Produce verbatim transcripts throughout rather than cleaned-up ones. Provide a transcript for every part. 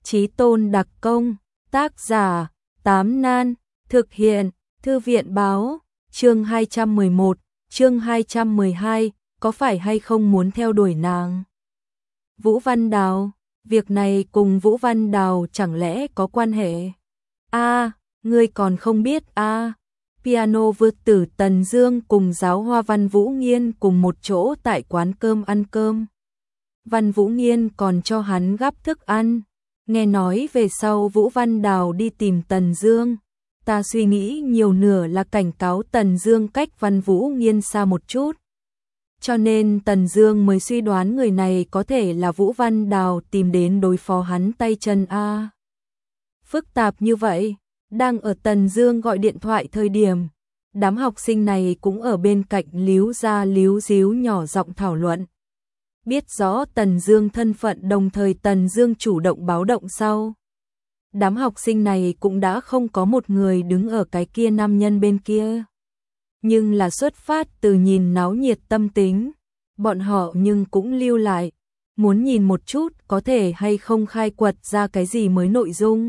Chí tôn đặc công, tác giả, Tám Nan, thực hiện, Thư viện báo, chương hai trăm mười một, chương hai trăm mười hai, có phải hay không muốn theo đuổi nàng? Vũ Văn Đào, việc này cùng Vũ Văn Đào chẳng lẽ có quan hệ? A, ngươi còn không biết a? À, piano vượt tử Tần Dương cùng giáo hoa Văn Vũ Nghiên cùng một chỗ tại quán cơm ăn cơm. Văn Vũ Nghiên còn cho hắn gắp thức ăn. Nghe nói về sau Vũ Văn Đào đi tìm Tần Dương, ta suy nghĩ nhiều nửa là cảnh cáo Tần Dương cách Văn Vũ Nghiên xa một chút. Cho nên Tần Dương mới suy đoán người này có thể là Vũ Văn Đào tìm đến đối phó hắn tay chân a. Phức tạp như vậy, đang ở Tần Dương gọi điện thoại thời điểm, đám học sinh này cũng ở bên cạnh líu ra líu díu nhỏ giọng thảo luận. Biết rõ Tần Dương thân phận đồng thời Tần Dương chủ động báo động sau. Đám học sinh này cũng đã không có một người đứng ở cái kia nam nhân bên kia. Nhưng là xuất phát từ nhìn náo nhiệt tâm tính, bọn họ nhưng cũng lưu lại, muốn nhìn một chút có thể hay không khai quật ra cái gì mới nội dung.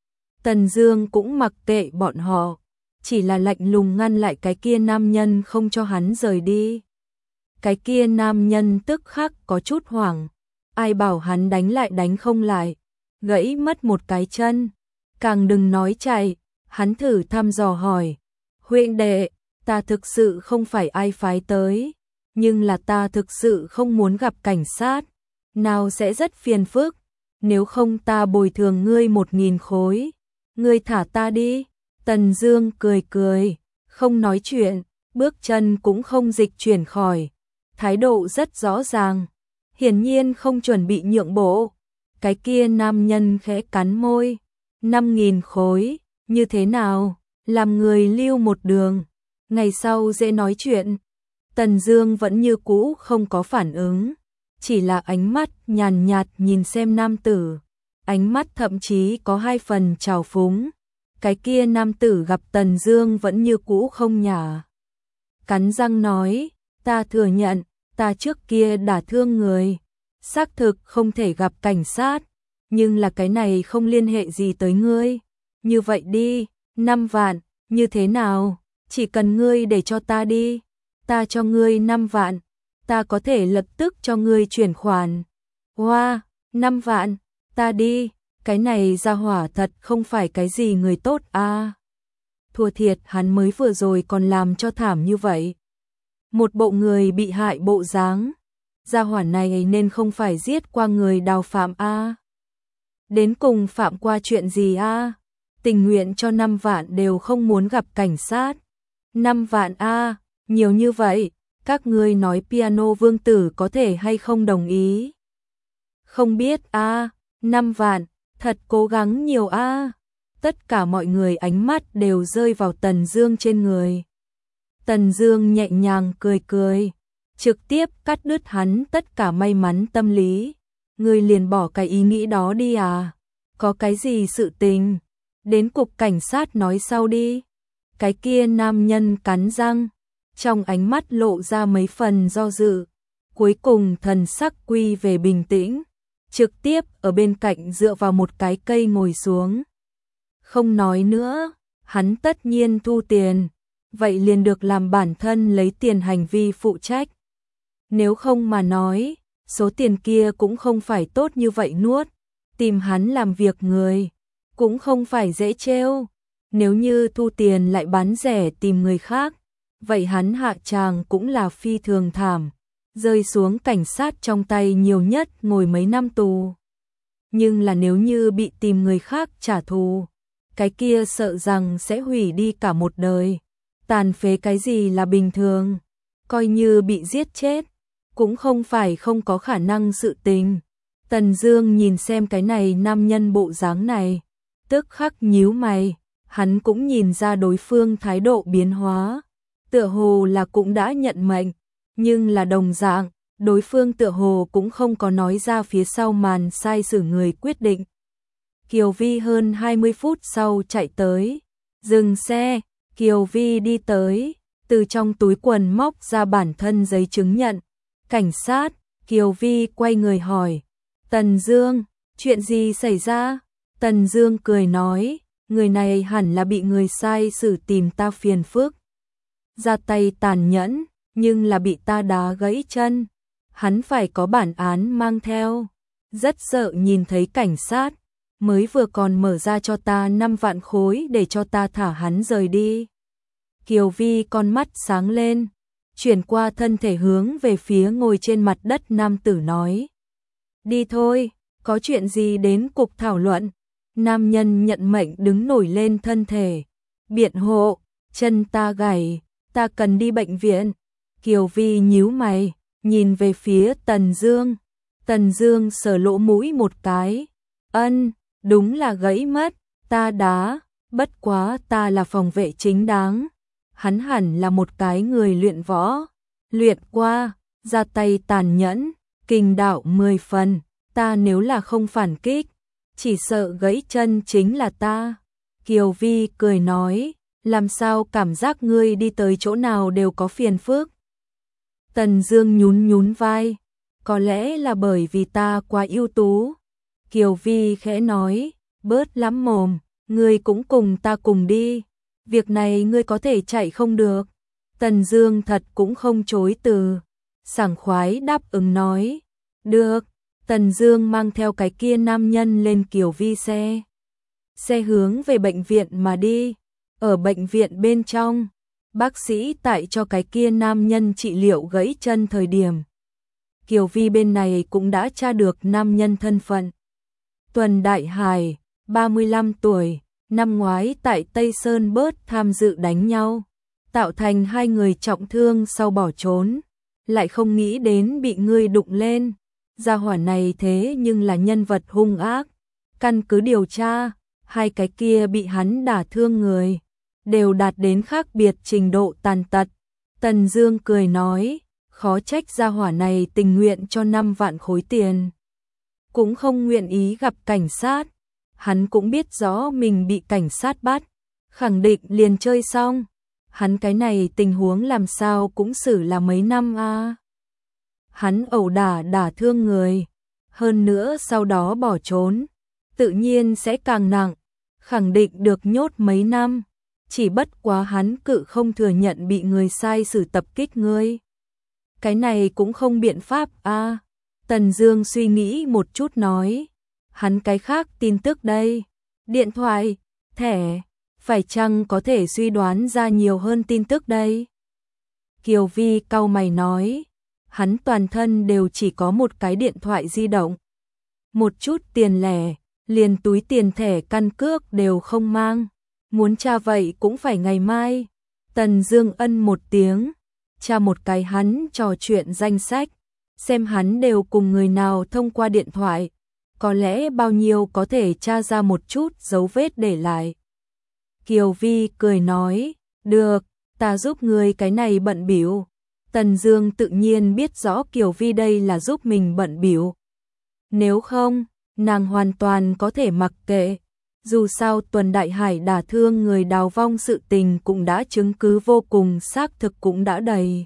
Tần Dương cũng mặc kệ bọn họ, chỉ là lạnh lùng ngăn lại cái kia nam nhân không cho hắn rời đi. Cái kia nam nhân tức khắc có chút hoảng, ai bảo hắn đánh lại đánh không lại, gãy mất một cái chân, càng đừng nói chạy, hắn thử thăm dò hỏi, huynh đệ, ta thực sự không phải ai phái tới, nhưng là ta thực sự không muốn gặp cảnh sát, nào sẽ rất phiền phức, nếu không ta bồi thường ngươi một nghìn khối, ngươi thả ta đi. Tần Dương cười cười, không nói chuyện, bước chân cũng không dịch chuyển khỏi. Thái độ rất rõ ràng, hiển nhiên không chuẩn bị nhượng bộ. Cái kia nam nhân khẽ cắn môi, năm nghìn khối, như thế nào, làm người lưu một đường, ngày sau dễ nói chuyện. Tần Dương vẫn như cũ không có phản ứng, chỉ là ánh mắt nhàn nhạt nhìn xem nam tử, ánh mắt thậm chí có hai phần trào phúng. Cái kia nam tử gặp Tần Dương vẫn như cũ không nhả. Cắn răng nói, ta thừa nhận, ta trước kia đả thương người, xác thực không thể gặp cảnh sát, nhưng là cái này không liên hệ gì tới ngươi. Như vậy đi, năm vạn, như thế nào, chỉ cần ngươi để cho ta đi, ta cho ngươi năm vạn, ta có thể lập tức cho ngươi chuyển khoản. Hoa, wow, năm vạn, ta đi, cái này ra hỏa thật không phải cái gì người tốt a. À, thua thiệt hắn mới vừa rồi còn làm cho thảm như vậy. Một bộ người bị hại bộ dáng, gia hỏa này nên không phải giết qua người Đào phạm a. Đến cùng phạm qua chuyện gì a? Tình nguyện cho năm vạn đều không muốn gặp cảnh sát. năm vạn a, nhiều như vậy, các ngươi nói piano vương tử có thể hay không đồng ý? Không biết a, năm vạn, thật cố gắng nhiều a. Tất cả mọi người ánh mắt đều rơi vào Tần Dương trên người. Tần Dương nhẹ nhàng cười cười, trực tiếp cắt đứt hắn tất cả may mắn tâm lý. Ngươi liền bỏ cái ý nghĩ đó đi à? Có cái gì sự tình? Đến cục cảnh sát nói sau đi. Cái kia nam nhân cắn răng, trong ánh mắt lộ ra mấy phần do dự, cuối cùng thần sắc quy về bình tĩnh, trực tiếp ở bên cạnh dựa vào một cái cây ngồi xuống. Không nói nữa, hắn tất nhiên thu tiền. Vậy liền được làm bản thân lấy tiền hành vi phụ trách. Nếu không mà nói, số tiền kia cũng không phải tốt như vậy nuốt. Tìm hắn làm việc người, cũng không phải dễ trêu. Nếu như thu tiền lại bán rẻ tìm người khác, vậy hắn hạ tràng cũng là phi thường thảm. Rơi xuống cảnh sát trong tay nhiều nhất ngồi mấy năm tù. Nhưng là nếu như bị tìm người khác trả thù, cái kia sợ rằng sẽ hủy đi cả một đời. Tàn phế cái gì là bình thường, coi như bị giết chết, cũng không phải không có khả năng sự tình. Tần Dương nhìn xem cái này nam nhân bộ dáng này, tức khắc nhíu mày, hắn cũng nhìn ra đối phương thái độ biến hóa, tựa hồ là cũng đã nhận mệnh, nhưng là đồng dạng, đối phương tựa hồ cũng không có nói ra phía sau màn sai sử người quyết định. Kiều Vi hơn hai mươi phút sau chạy tới, dừng xe. Kiều Vi đi tới, từ trong túi quần móc ra bản thân giấy chứng nhận. Cảnh sát, Kiều Vi quay người hỏi, Tần Dương, Chuyện gì xảy ra? Tần Dương cười nói, người này hẳn là bị người sai xử tìm ta phiền phức. Ra tay tàn nhẫn, nhưng là bị ta đá gãy chân. Hắn phải có bản án mang theo. Rất sợ nhìn thấy cảnh sát, mới vừa còn mở ra cho ta năm vạn khối để cho ta thả hắn rời đi. Kiều Vi con mắt sáng lên, chuyển qua thân thể hướng về phía ngồi trên mặt đất nam tử nói. Đi thôi, có chuyện gì đến cục thảo luận. Nam nhân nhận mệnh đứng nổi lên thân thể. Biện hộ, chân ta gãy, ta cần đi bệnh viện. Kiều Vi nhíu mày, nhìn về phía Tần Dương. Tần Dương sờ lỗ mũi một cái. Ân, đúng là gãy mất, ta đá, bất quá ta là phòng vệ chính đáng. Hắn hẳn là một cái người luyện võ, luyện qua, ra tay tàn nhẫn, kình đạo mười phần, ta nếu là không phản kích, chỉ sợ gãy chân chính là ta. Kiều Vi cười nói, làm sao cảm giác ngươi đi tới chỗ nào đều có phiền phức. Tần Dương nhún nhún vai, có lẽ là bởi vì ta quá ưu tú. Kiều Vi khẽ nói, bớt lắm mồm, ngươi cũng cùng ta cùng đi. Việc này ngươi có thể chạy không được. Tần Dương thật cũng không chối từ, sảng khoái đáp ứng nói, được. Tần Dương mang theo cái kia nam nhân lên Kiều Vi xe. Xe hướng về bệnh viện mà đi. Ở bệnh viện bên trong, bác sĩ tại cho cái kia nam nhân trị liệu gãy chân thời điểm. Kiều Vi bên này cũng đã tra được nam nhân thân phận. Tuần Đại Hải, ba mươi lăm tuổi, năm ngoái tại Tây Sơn Bớt tham dự đánh nhau, tạo thành hai người trọng thương sau bỏ trốn, lại không nghĩ đến bị ngươi đụng lên. Gia hỏa này thế nhưng là nhân vật hung ác. Căn cứ điều tra, hai cái kia bị hắn đả thương người đều đạt đến khác biệt trình độ tàn tật. Tần Dương cười nói, khó trách gia hỏa này tình nguyện cho năm vạn khối tiền, cũng không nguyện ý gặp cảnh sát. Hắn cũng biết rõ mình bị cảnh sát bắt, khẳng định liền chơi xong. Hắn cái này tình huống làm sao cũng xử là mấy năm a. À. Hắn ẩu đả đả thương người, hơn nữa sau đó bỏ trốn, tự nhiên sẽ càng nặng, khẳng định được nhốt mấy năm. Chỉ bất quá hắn cự không thừa nhận bị người sai xử tập kích ngươi. Cái này cũng không biện pháp a. À. Tần Dương suy nghĩ một chút nói, hắn cái khác tin tức đây, điện thoại, thẻ, phải chăng có thể suy đoán ra nhiều hơn tin tức đây? Kiều Vi cau mày nói, hắn toàn thân đều chỉ có một cái điện thoại di động, một chút tiền lẻ, liền túi tiền thẻ căn cước đều không mang, muốn tra vậy cũng phải ngày mai. Tần Dương ân một tiếng, tra một cái hắn trò chuyện danh sách, xem hắn đều cùng người nào thông qua điện thoại, có lẽ bao nhiêu có thể tra ra một chút dấu vết để lại. Kiều Vi cười nói, được, ta giúp người cái này bận bịu. Tần Dương tự nhiên biết rõ Kiều Vi đây là giúp mình bận bịu. Nếu không, nàng hoàn toàn có thể mặc kệ. Dù sao Tuần Đại Hải đả thương người đào vong sự tình cũng đã chứng cứ vô cùng xác thực cũng đã đầy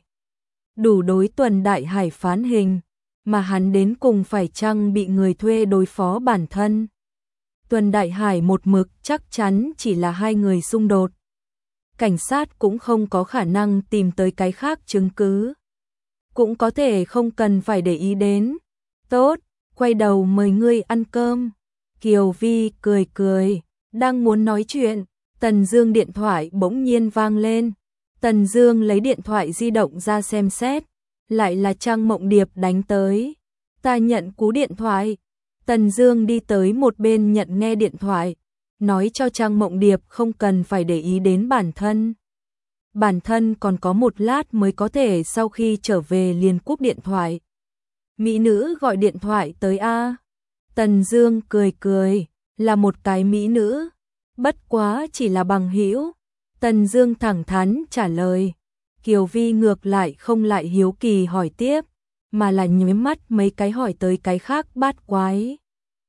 đủ đối Tuần Đại Hải phán hình, mà hắn đến cùng phải chăng bị người thuê đối phó bản thân. Tuần Đại Hải một mực chắc chắn chỉ là hai người xung đột. Cảnh sát cũng không có khả năng tìm tới cái khác chứng cứ. Cũng có thể không cần phải để ý đến. Tốt, quay đầu mời ngươi ăn cơm. Kiều Vi cười cười, đang muốn nói chuyện, Tần Dương điện thoại bỗng nhiên vang lên. Tần Dương lấy điện thoại di động ra xem xét, lại là Trang Mộng Điệp đánh tới. Ta nhận cú điện thoại. Tần Dương đi tới một bên nhận nghe điện thoại, nói cho Trang Mộng Điệp không cần phải để ý đến bản thân. Bản thân còn có một lát mới có thể sau khi trở về liền cúp điện thoại. Mỹ nữ gọi điện thoại tới a. Tần Dương cười cười, là một cái mỹ nữ, bất quá chỉ là bằng hữu. Tần Dương thẳng thắn trả lời. Kiều Vi ngược lại không lại hiếu kỳ hỏi tiếp, mà là nhếch mắt mấy cái hỏi tới cái khác bát quái.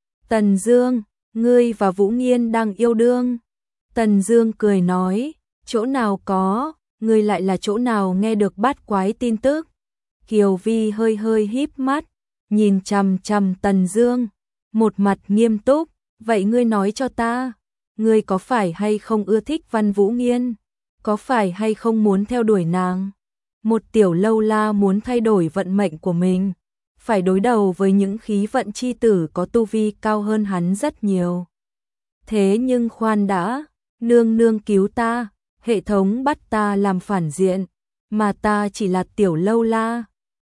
Tần Dương, ngươi và Vũ Nghiên đang yêu đương. Tần Dương cười nói, chỗ nào có, ngươi lại là chỗ nào nghe được bát quái tin tức. Kiều Vi hơi hơi híp mắt, nhìn chằm chằm Tần Dương, một mặt nghiêm túc, vậy ngươi nói cho ta, ngươi có phải hay không ưa thích Văn Vũ Nghiên? Có phải hay không muốn theo đuổi nàng? Một tiểu lâu la muốn thay đổi vận mệnh của mình, phải đối đầu với những khí vận chi tử có tu vi cao hơn hắn rất nhiều. Thế nhưng khoan đã, nương nương cứu ta, hệ thống bắt ta làm phản diện, mà ta chỉ là tiểu lâu la,